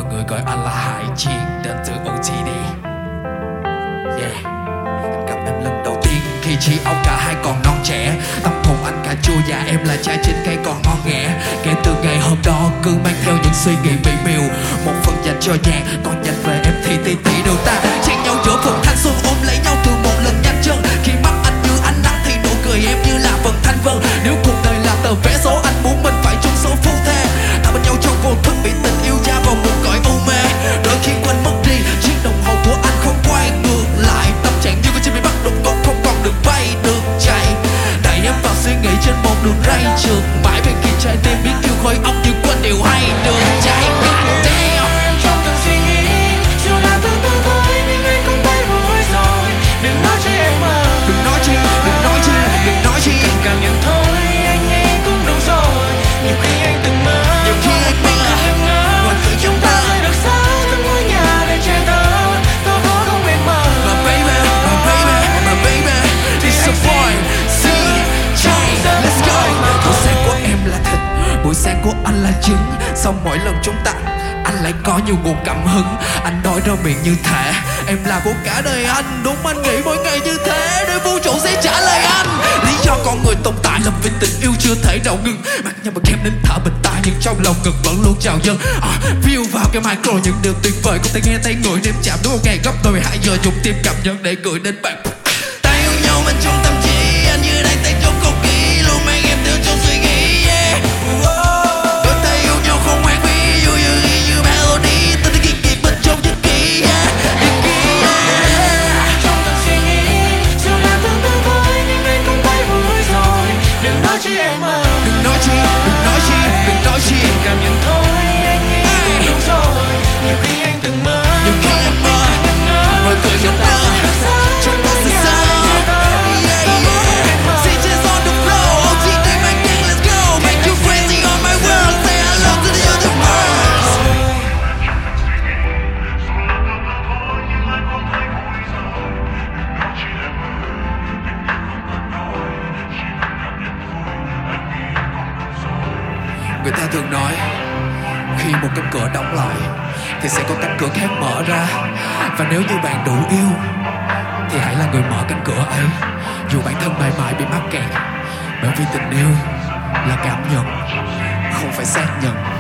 Mọi người gọi anh là Hải Chiến đến từ OTD. Yeah. Gặp em lần đầu tiên khi chỉ óc cả hai còn non trẻ. Tâm hồn anh cà chua và em là trái trên cây còn ngon nghẻ. Kể từ ngày hôm đó cứ mang theo những suy nghĩ mỹ miều. Một phần dành cho nhạc, còn dành về em thì tỷ đường ta chen nhau giữa phần thanh xuân, ôm lấy nhau từ một lần nhanh chân. Khi mắt anh như ánh nắng thì nụ cười em như là vầng thanh vân. Nếu cuộc đời là tờ vé số, anh muốn mình phải chung số phu thê. Ta bên nhau trong vô thức bị tình yêu gia vào một cõi u mê. Đôi khi quên mất đi chiếc đồng hồ của anh không quay ngược lại. Tâm trạng như con chim bị bắt đột ngột không còn được bay được chạy. Đẩy em vào suy nghĩ trên một đường ray trượt mãi bên kia trái tim biết yêu khói óc nhưng quên điều hay đường chạy. Trong từng suy nghĩ dù là từ từ thôi nhưng anh cũng bay vui rồi. Đừng nói cho em mơ, Đừng nói chi, đừng nói chi, đừng nói chi. cần cảm nhận thôi anh nghĩ cũng đủ rồi. Nhiều khi anh từng mơ, Nhiều khi anh mơ em ngỡ ngoài giữa chúng ta rời được xa trong ngôi nhà để che thơ. Tôi khó không em mơ. My baby, my baby, my baby, it's a boy, CJ, let's go. Buổi sáng của em là thịt, buổi sáng của anh là trứng. Sau mỗi lần chúng ta anh lại có nhiều nguồn cảm hứng. Anh nói ra miệng như thế em là của cả đời anh. Đúng anh nghĩ mỗi ngày như thế để vũ trụ sẽ trả lời anh. Lý do con người tồn tại là vì tình yêu chưa thể nào ngừng. Mặc nhau mà em đến thở bình tai nhưng trong lòng ngực vẫn luôn trào dâng. View vào cái micro những điều tuyệt vời. Có thể nghe tay người đêm chạm đúng một ngày gấp đôi 2 giờ dùng tim cảm nhận để gửi đến bạn. Ta yêu nhau bên trong tâm trí, anh như đang tay trong không khí luôn mang em theo trong suy nghĩ. Yeah. Đôi tay yêu nhau không hoang phí, yêu như melody, ta ghi kịp bên trong nhật ký. Yeah. Trong từng suy nghĩ dù là từ từ thôi nhưng anh cũng bay vui rồi. Đừng nói cho em mơ, Đừng nói chi, đừng nói chi, đừng nói chi. cảm nhận thôi anh nghĩ cũng đủ rồi. Nhiều khi anh từng mơ, Nhiều khi em mơ mọi người chúng ta sẽ xa. Yeah, yeah. CJ's on the floor, OTD man gang, let's go. Make you crazy on my world, say hello to the universe. Người ta thường nói khi một cánh cửa đóng lại thì sẽ có cánh cửa khác mở ra. Và nếu như bạn đủ yêu thì hãy là người mở cánh cửa ấy, dù bản thân mãi mãi bị mắc kẹt. Bởi vì tình yêu là cảm nhận, không phải xác nhận.